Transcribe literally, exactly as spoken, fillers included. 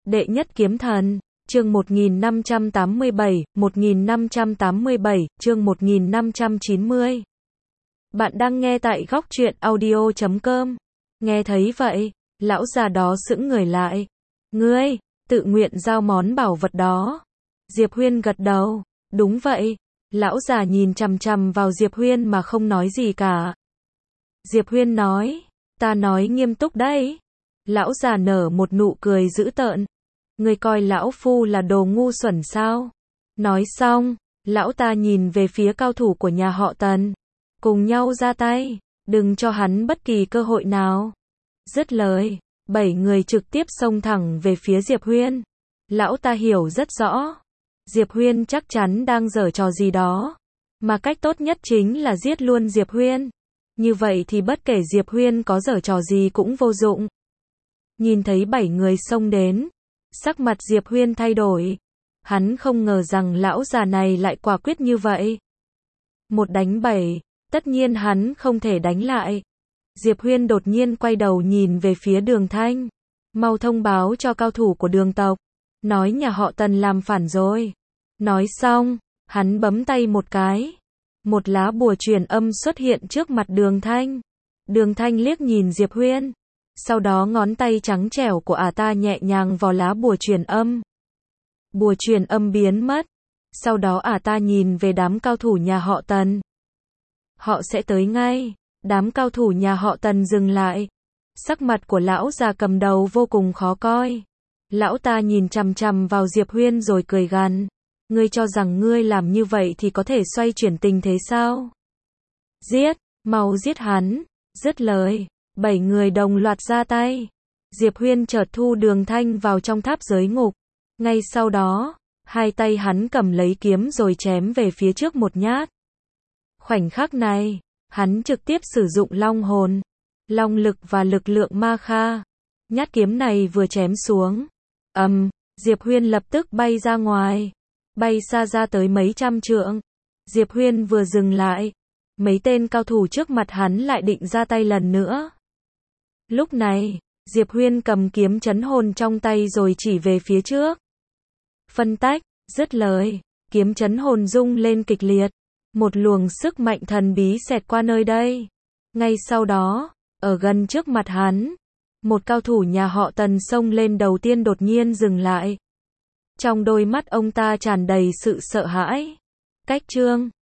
Đệ nhất kiếm thần, chương một nghìn năm trăm tám mươi bảy, một nghìn năm trăm tám mươi bảy, chương một nghìn năm trăm chín mươi. Bạn đang nghe tại góc truyện audio chấm com. Nghe thấy vậy, lão già đó sững người lại. Ngươi, tự nguyện giao món bảo vật đó. Diệp Huyên gật đầu, đúng vậy. Lão già nhìn chằm chằm vào Diệp Huyên mà không nói gì cả. Diệp Huyên nói, ta nói nghiêm túc đấy. Lão già nở một nụ cười dữ tợn. Ngươi coi lão phu là đồ ngu xuẩn sao? Nói xong, lão ta nhìn về phía cao thủ của nhà họ Tần. Cùng nhau ra tay, đừng cho hắn bất kỳ cơ hội nào. Dứt lời, bảy người trực tiếp xông thẳng về phía Diệp Huyên. Lão ta hiểu rất rõ. Diệp Huyên chắc chắn đang giở trò gì đó. Mà cách tốt nhất chính là giết luôn Diệp Huyên. Như vậy thì bất kể Diệp Huyên có giở trò gì cũng vô dụng. Nhìn thấy bảy người xông đến, sắc mặt Diệp Huyên thay đổi. Hắn không ngờ rằng lão già này lại quả quyết như vậy. Một đánh bảy, tất nhiên hắn không thể đánh lại. Diệp Huyên đột nhiên quay đầu nhìn về phía Đường Thanh. Mau thông báo cho cao thủ của Đường tộc. Nói nhà họ Tần làm phản rồi. Nói xong, hắn bấm tay một cái. Một lá bùa truyền âm xuất hiện trước mặt Đường Thanh. Đường Thanh liếc nhìn Diệp Huyên. Sau đó ngón tay trắng trẻo của ả ta nhẹ nhàng vào lá bùa truyền âm. Bùa truyền âm biến mất. Sau đó ả ta nhìn về đám cao thủ nhà họ Tần. Họ sẽ tới ngay. Đám cao thủ nhà họ Tần dừng lại. Sắc mặt của lão già cầm đầu vô cùng khó coi. Lão ta nhìn chằm chằm vào Diệp Huyên rồi cười gằn. Ngươi cho rằng ngươi làm như vậy thì có thể xoay chuyển tình thế sao? Giết, mau giết hắn. Dứt lời, bảy người đồng loạt ra tay. Diệp Huyên chợt thu Đường Thanh vào trong tháp giới ngục. Ngay sau đó, hai tay hắn cầm lấy kiếm rồi chém về phía trước một nhát. Khoảnh khắc này, hắn trực tiếp sử dụng long hồn, long lực và lực lượng ma kha. Nhát kiếm này vừa chém xuống, ầm, um, Diệp Huyên lập tức bay ra ngoài, bay xa ra tới mấy trăm trượng. Diệp Huyên vừa dừng lại, mấy tên cao thủ trước mặt hắn lại định ra tay lần nữa. Lúc này, Diệp Huyên cầm kiếm chấn hồn trong tay rồi chỉ về phía trước. Phân tách, dứt lời, kiếm chấn hồn rung lên kịch liệt. Một luồng sức mạnh thần bí xẹt qua nơi đây. Ngay sau đó, ở gần trước mặt hắn, một cao thủ nhà họ Tần xông lên đầu tiên đột nhiên dừng lại. Trong đôi mắt ông ta tràn đầy sự sợ hãi. Cách chương